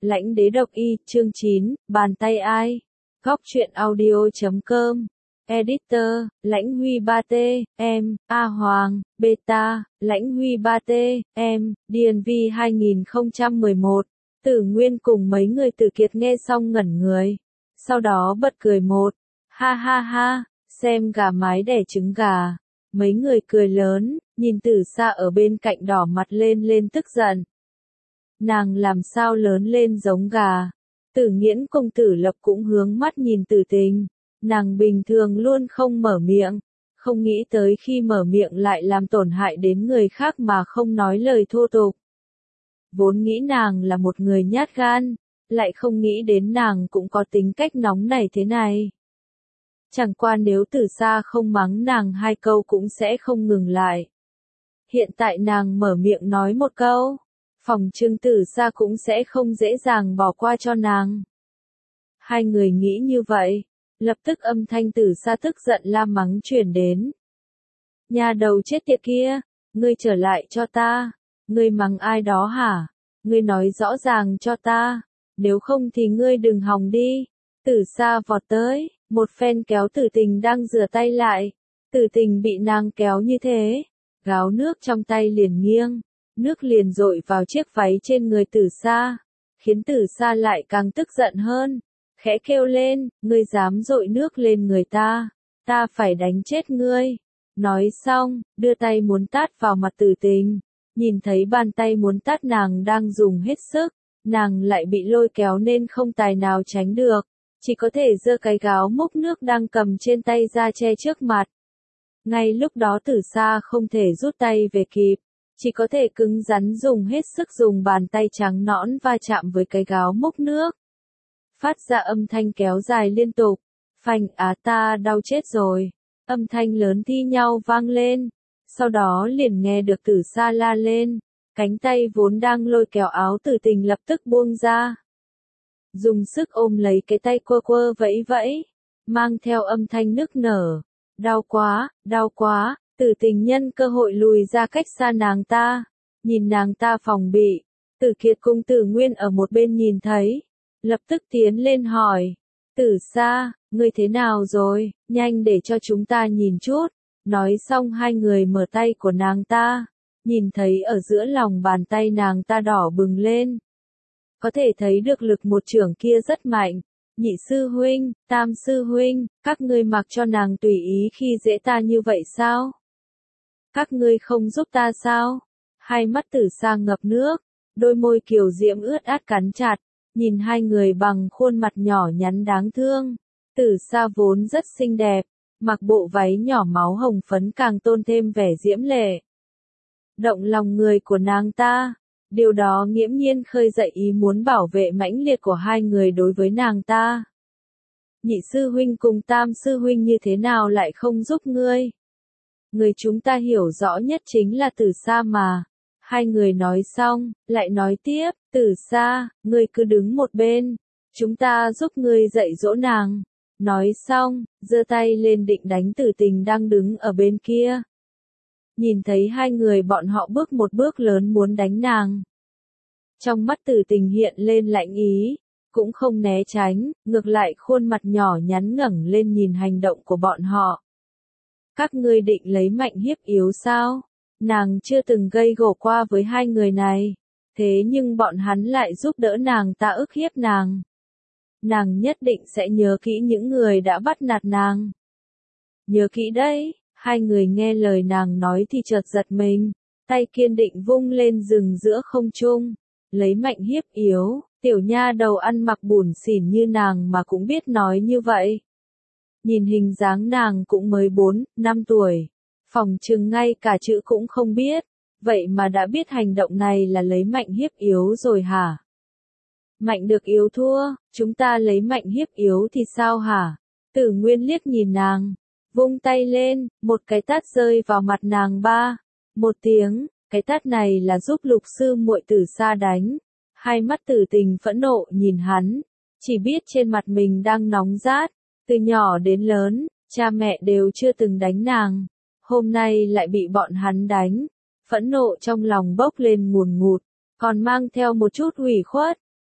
Lãnh đế độc y, chương 9, bàn tay ai? Góc truyện audio.com. Editor, Lãnh Huy 3T, em, A Hoàng, Beta, Lãnh Huy 3T, em, DNV 2011. Tử Nguyên cùng mấy người Tử Kiệt nghe xong ngẩn người. Sau đó bật cười một. Ha ha ha, xem gà mái đẻ trứng gà. Mấy người cười lớn, nhìn Tử Sa ở bên cạnh đỏ mặt lên tức giận. Nàng làm sao lớn lên giống gà. Tử Nghiễn cùng Tử Lập cũng hướng mắt nhìn Tử Tình. Nàng bình thường luôn không mở miệng, không nghĩ tới khi mở miệng lại làm tổn hại đến người khác mà không nói lời thô tục. Vốn nghĩ nàng là một người nhát gan, lại không nghĩ đến nàng cũng có tính cách nóng nảy thế này. Chẳng qua nếu Tử Sa không mắng nàng hai câu cũng sẽ không ngừng lại. Hiện tại nàng mở miệng nói một câu, phòng trừng Tử Sa cũng sẽ không dễ dàng bỏ qua cho nàng. Hai người nghĩ như vậy, lập tức âm thanh Tử Sa tức giận la mắng truyền đến. Nhà đầu chết tiệt kia, ngươi trở lại cho ta, ngươi mắng ai đó hả? Ngươi nói rõ ràng cho ta, nếu không thì ngươi đừng hòng đi. Tử Sa vọt tới, một phen kéo Tử Tình đang rửa tay lại. Tử Tình bị nàng kéo như thế, gáo nước trong tay liền nghiêng, nước liền dội vào chiếc váy trên người Tử Sa, khiến Tử Sa lại càng tức giận hơn, khẽ kêu lên, ngươi dám dội nước lên người ta phải đánh chết ngươi. Nói xong, đưa tay muốn tát vào mặt Tử Tình, nhìn thấy bàn tay muốn tát nàng đang dùng hết sức, nàng lại bị lôi kéo nên không tài nào tránh được, chỉ có thể giơ cái gáo múc nước đang cầm trên tay ra che trước mặt. Ngay lúc đó Tử Sa không thể rút tay về kịp, chỉ có thể cứng rắn dùng hết sức dùng bàn tay trắng nõn va chạm với cái gáo múc nước. Phát ra âm thanh kéo dài liên tục, phanh ta đau chết rồi, âm thanh lớn thi nhau vang lên, sau đó liền nghe được Tử Sa la lên, cánh tay vốn đang lôi kéo áo Tử Tình lập tức buông ra. Dùng sức ôm lấy cái tay quơ vẫy vẫy, mang theo âm thanh nức nở, đau quá, Tử Tình nhân cơ hội lùi ra cách xa nàng ta, nhìn nàng ta phòng bị, Tử Kiệt cùng Tử Nguyên ở một bên nhìn thấy. Lập tức tiến lên hỏi, Tử Sa, ngươi thế nào rồi, nhanh để cho chúng ta nhìn chút. Nói xong hai người mở tay của nàng ta, nhìn thấy ở giữa lòng bàn tay nàng ta đỏ bừng lên. Có thể thấy được lực một chưởng kia rất mạnh. Nhị sư huynh, tam sư huynh, các ngươi mặc cho nàng tùy ý khi dễ ta như vậy sao? Các ngươi không giúp ta sao? Hai mắt Tử Sa ngập nước, đôi môi kiều diễm ướt át cắn chặt. Nhìn hai người bằng khuôn mặt nhỏ nhắn đáng thương, Tử Sa vốn rất xinh đẹp, mặc bộ váy nhỏ máu hồng phấn càng tôn thêm vẻ diễm lệ. Động lòng người của nàng ta, điều đó nghiễm nhiên khơi dậy ý muốn bảo vệ mãnh liệt của hai người đối với nàng ta. Nhị sư huynh cùng tam sư huynh như thế nào lại không giúp ngươi? Người chúng ta hiểu rõ nhất chính là Tử Sa mà. Hai người nói xong, lại nói tiếp, Tử Sa, ngươi cứ đứng một bên, chúng ta giúp ngươi dạy dỗ nàng. Nói xong, giơ tay lên định đánh Tử Tình đang đứng ở bên kia. Nhìn thấy hai người bọn họ bước một bước lớn muốn đánh nàng. Trong mắt Tử Tình hiện lên lạnh ý, cũng không né tránh, ngược lại khuôn mặt nhỏ nhắn ngẩng lên nhìn hành động của bọn họ. Các ngươi định lấy mạnh hiếp yếu sao? Nàng chưa từng gây gổ qua với hai người này, thế nhưng bọn hắn lại giúp đỡ nàng ta ức hiếp nàng. Nàng nhất định sẽ nhớ kỹ những người đã bắt nạt nàng. Nhớ kỹ đấy, hai người nghe lời nàng nói thì chợt giật mình, tay kiên định vung lên dừng giữa không trung, lấy mạnh hiếp yếu, tiểu nha đầu ăn mặc bủn xỉn như nàng mà cũng biết nói như vậy. Nhìn hình dáng nàng cũng mới 4-5 tuổi. Phòng chừng ngay cả chữ cũng không biết, vậy mà đã biết hành động này là lấy mạnh hiếp yếu rồi hả? Mạnh được yếu thua, chúng ta lấy mạnh hiếp yếu thì sao hả? Tử Nguyên liếc nhìn nàng, vung tay lên, một cái tát rơi vào mặt nàng một tiếng, cái tát này là giúp lục sư muội Tử Sa đánh. Hai mắt Tử Tình phẫn nộ nhìn hắn, chỉ biết trên mặt mình đang nóng rát, từ nhỏ đến lớn, cha mẹ đều chưa từng đánh nàng. Hôm nay lại bị bọn hắn đánh, phẫn nộ trong lòng bốc lên ngùn ngụt, còn mang theo một chút ủy khuất,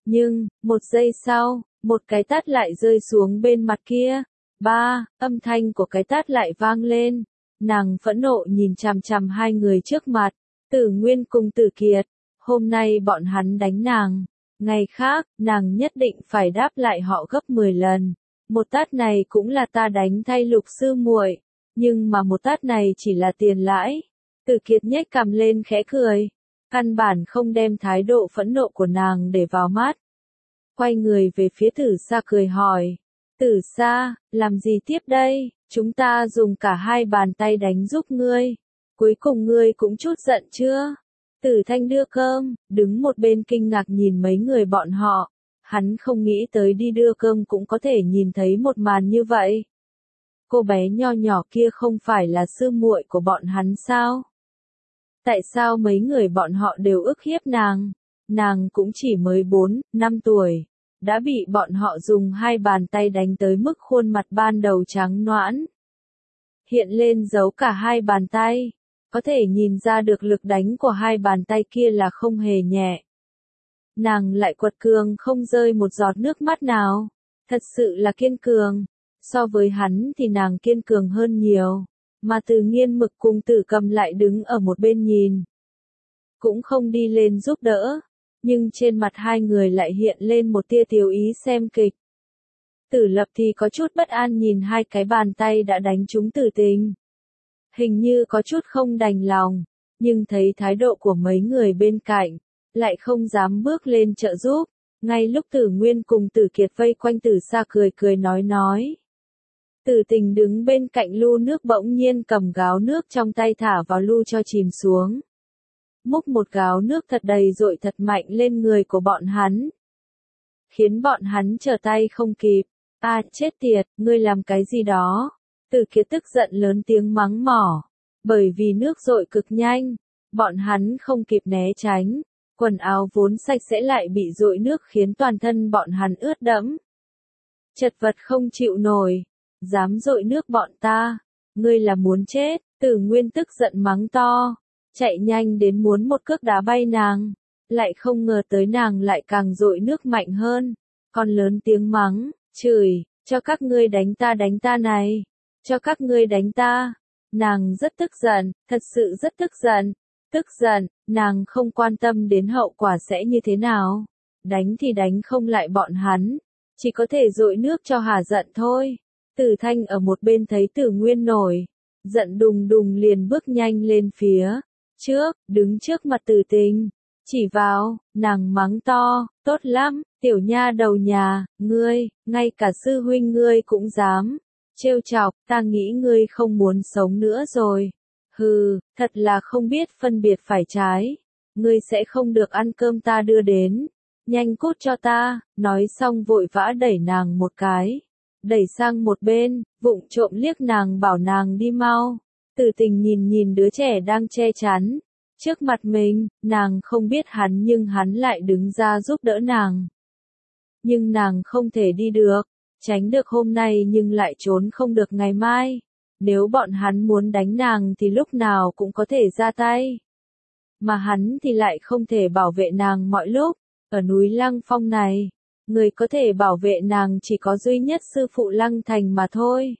Nhưng, một giây sau, một cái tát lại rơi xuống bên mặt kia. Ba, âm thanh của cái tát lại vang lên. Nàng phẫn nộ nhìn chằm chằm hai người trước mặt. Tử Nguyên cùng Tử Kiệt. Hôm nay bọn hắn đánh nàng. Ngày khác, nàng nhất định phải đáp lại họ gấp 10 lần. Một tát này cũng là ta đánh thay Lục sư muội, nhưng mà một tát này chỉ là tiền lãi. Tử Kiệt nhếch cằm lên khẽ cười, căn bản không đem thái độ phẫn nộ của nàng để vào mắt. Quay người về phía Tử Sa cười hỏi, Tử Sa, làm gì tiếp đây? Chúng ta dùng cả hai bàn tay đánh giúp ngươi. Cuối cùng ngươi cũng chút giận chưa? Tử Thanh đưa cơm, đứng một bên kinh ngạc nhìn mấy người bọn họ. Hắn không nghĩ tới đi đưa cơm cũng có thể nhìn thấy một màn như vậy. Cô bé nho nhỏ kia không phải là sư muội của bọn hắn sao? Tại sao mấy người bọn họ đều ức hiếp nàng? Nàng cũng chỉ mới 4, 5 tuổi, đã bị bọn họ dùng hai bàn tay đánh tới mức khuôn mặt ban đầu trắng nõn. Hiện lên dấu cả hai bàn tay, có thể nhìn ra được lực đánh của hai bàn tay kia là không hề nhẹ. Nàng lại quật cường không rơi một giọt nước mắt nào, thật sự là kiên cường. So với hắn thì nàng kiên cường hơn nhiều, mà Từ Nghiên Mực cùng Tử Cầm lại đứng ở một bên nhìn. Cũng không đi lên giúp đỡ, nhưng trên mặt hai người lại hiện lên một tia tiểu ý xem kịch. Tử Lập thì có chút bất an nhìn hai cái bàn tay đã đánh trúng Tử Tình. Hình như có chút không đành lòng, nhưng thấy thái độ của mấy người bên cạnh, lại không dám bước lên trợ giúp. Ngay lúc Tử Nguyên cùng Tử Kiệt vây quanh Tử Sa cười cười nói. Tử Tình đứng bên cạnh lu nước bỗng nhiên cầm gáo nước trong tay thả vào lu cho chìm xuống. Múc một gáo nước thật đầy dội thật mạnh lên người của bọn hắn. Khiến bọn hắn trở tay không kịp. À chết tiệt, ngươi làm cái gì đó? Tử Kiệt tức giận lớn tiếng mắng mỏ. Bởi vì nước dội cực nhanh, bọn hắn không kịp né tránh. Quần áo vốn sạch sẽ lại bị dội nước khiến toàn thân bọn hắn ướt đẫm. Chật vật không chịu nổi. Dám dội nước bọn ta, ngươi là muốn chết. Tử Nguyên tức giận mắng to, chạy nhanh đến muốn một cước đá bay nàng, lại không ngờ tới nàng lại càng dội nước mạnh hơn, còn lớn tiếng mắng, chửi, cho các ngươi đánh ta này, cho các ngươi đánh ta. Nàng rất tức giận, thật sự rất tức giận, nàng không quan tâm đến hậu quả sẽ như thế nào, đánh thì đánh không lại bọn hắn, chỉ có thể dội nước cho hả giận thôi. Tử Thanh ở một bên thấy Tử Nguyên nổi giận đùng đùng liền bước nhanh lên phía trước, đứng trước mặt Tử Tình, chỉ vào, nàng mắng to, tốt lắm, tiểu nha đầu nhà, ngươi, ngay cả sư huynh ngươi cũng dám trêu chọc, ta nghĩ ngươi không muốn sống nữa rồi. Hừ, thật là không biết phân biệt phải trái, ngươi sẽ không được ăn cơm ta đưa đến, nhanh cút cho ta. Nói xong vội vã đẩy nàng một cái, đẩy sang một bên, vụng trộm liếc nàng bảo nàng đi mau. Tử Tình nhìn đứa trẻ đang che chắn trước mặt mình, nàng không biết hắn nhưng hắn lại đứng ra giúp đỡ nàng. Nhưng nàng không thể đi được, tránh được hôm nay nhưng lại trốn không được ngày mai. Nếu bọn hắn muốn đánh nàng thì lúc nào cũng có thể ra tay. Mà hắn thì lại không thể bảo vệ nàng mọi lúc. Ở núi Lăng Phong này, người có thể bảo vệ nàng chỉ có duy nhất sư phụ Lăng Thành mà thôi.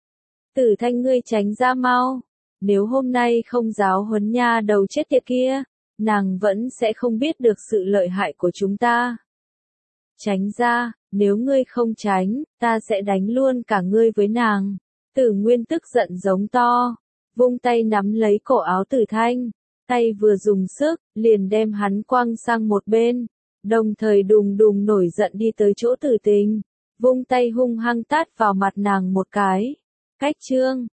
Tử Thanh ngươi tránh ra mau. Nếu hôm nay không giáo huấn nha đầu chết tiệt kia, nàng vẫn sẽ không biết được sự lợi hại của chúng ta. Tránh ra, nếu ngươi không tránh, ta sẽ đánh luôn cả ngươi với nàng. Tử Nguyên tức giận giống to, vung tay nắm lấy cổ áo Tử Thanh, tay vừa dùng sức, liền đem hắn quăng sang một bên, đồng thời đùng đùng nổi giận đi tới chỗ Tử Tình, vung tay hung hăng tát vào mặt nàng một cái. Cách chương